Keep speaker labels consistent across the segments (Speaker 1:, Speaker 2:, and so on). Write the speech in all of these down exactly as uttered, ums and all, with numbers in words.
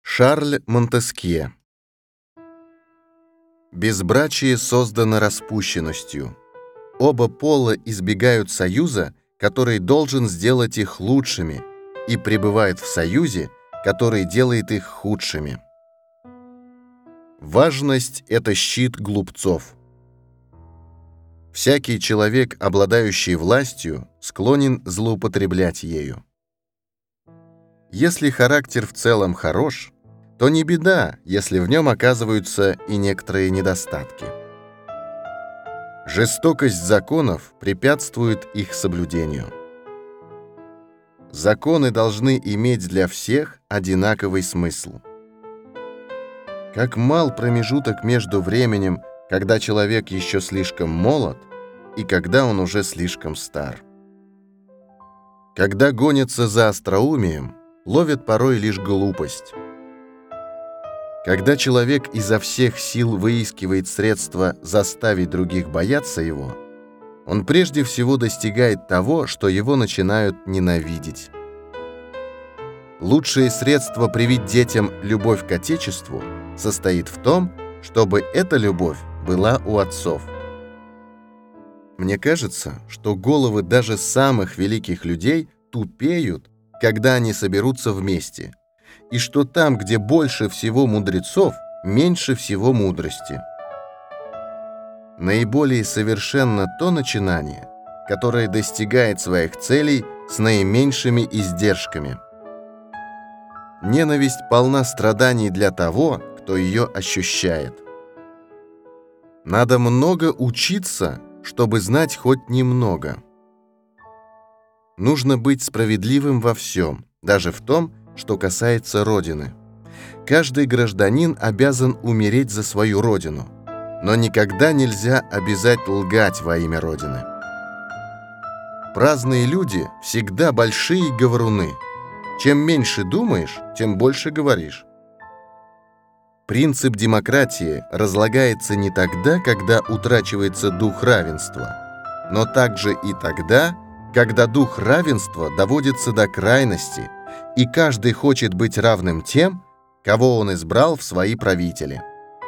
Speaker 1: Шарль Монтескье. Безбрачие создано распущенностью. Оба пола избегают союза, который должен сделать их лучшими, и пребывают в союзе, который делает их худшими. Важность — это щит глупцов. Всякий человек, обладающий властью, склонен злоупотреблять ею. Если характер в целом хорош, то не беда, если в нем оказываются и некоторые недостатки. Жестокость законов препятствует их соблюдению. Законы должны иметь для всех одинаковый смысл. Как мал промежуток между временем, когда человек еще слишком молод, и когда он уже слишком стар. Когда гонятся за остроумием, ловят порой лишь глупость. Когда человек изо всех сил выискивает средства заставить других бояться его, он прежде всего достигает того, что его начинают ненавидеть. Лучшее средство привить детям любовь к Отечеству состоит в том, чтобы эта любовь была у отцов. Мне кажется, что головы даже самых великих людей тупеют, когда они соберутся вместе, и что там, где больше всего мудрецов, меньше всего мудрости. Наиболее совершенно то начинание, которое достигает своих целей с наименьшими издержками. Ненависть полна страданий для того, кто ее ощущает. Надо много учиться, чтобы знать хоть немного. Нужно быть справедливым во всем, даже в том, что касается Родины. Каждый гражданин обязан умереть за свою Родину, но никогда нельзя обязать лгать во имя Родины. Праздные люди всегда большие говоруны. Чем меньше думаешь, тем больше говоришь. Принцип демократии разлагается не тогда, когда утрачивается дух равенства, но также и тогда, когда дух равенства доводится до крайности, и каждый хочет быть равным тем, кого он избрал в свои правители.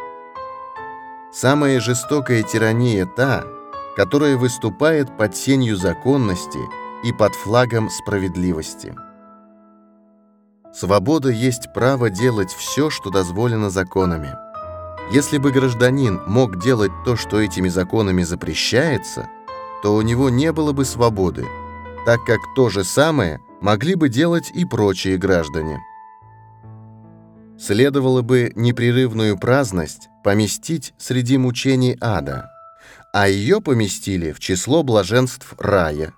Speaker 1: Самая жестокая тирания та, которая выступает под сенью законности и под флагом справедливости. Свобода есть право делать все, что дозволено законами. Если бы гражданин мог делать то, что этими законами запрещается, то у него не было бы свободы, так как то же самое могли бы делать и прочие граждане. Следовало бы непрерывную праздность поместить среди мучений ада, а ее поместили в число блаженств рая.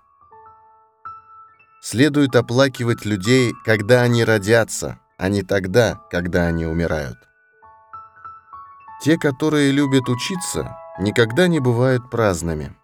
Speaker 1: Следует оплакивать людей, когда они родятся, а не тогда, когда они умирают. Те, которые любят учиться, никогда не бывают праздными.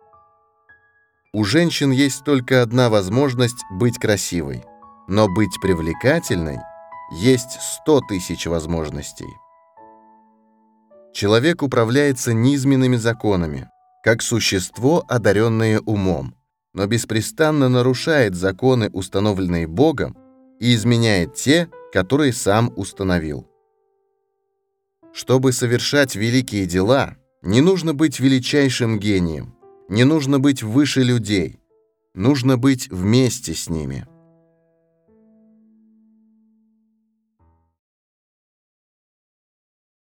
Speaker 1: У женщин есть только одна возможность быть красивой, но быть привлекательной есть сто тысяч возможностей. Человек управляется низменными законами, как существо, одаренное умом, но беспрестанно нарушает законы, установленные Богом, и изменяет те, которые сам установил. Чтобы совершать великие дела, не нужно быть величайшим гением, не нужно быть выше людей, нужно быть вместе с ними.